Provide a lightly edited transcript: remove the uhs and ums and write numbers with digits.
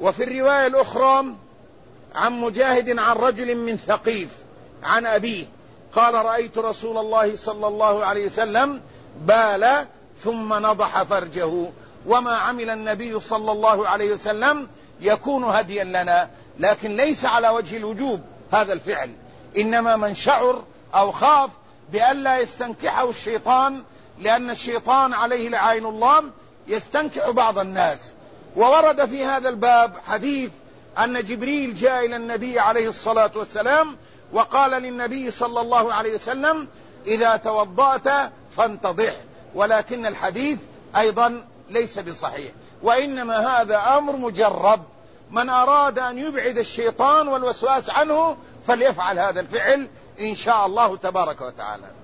وفي الرواية الأخرى عن مجاهد عن رجل من ثقيف عن أبيه قال: رأيت رسول الله صلى الله عليه وسلم بال ثم نضح فرجه، وما عمل النبي صلى الله عليه وسلم يكون هديا لنا، لكن ليس على وجه الوجوب هذا الفعل، إنما من شعر أو خاف بألا يستنكحه الشيطان، لأن الشيطان عليه لعين الله يستنكح بعض الناس. وورد في هذا الباب حديث أن جبريل جاء إلى النبي عليه الصلاة والسلام وقال للنبي صلى الله عليه وسلم: إذا توضأت فانتضح، ولكن الحديث أيضا ليس بصحيح، وإنما هذا أمر مجرب، من أراد أن يبعد الشيطان والوسواس عنه فليفعل هذا الفعل إن شاء الله تبارك وتعالى.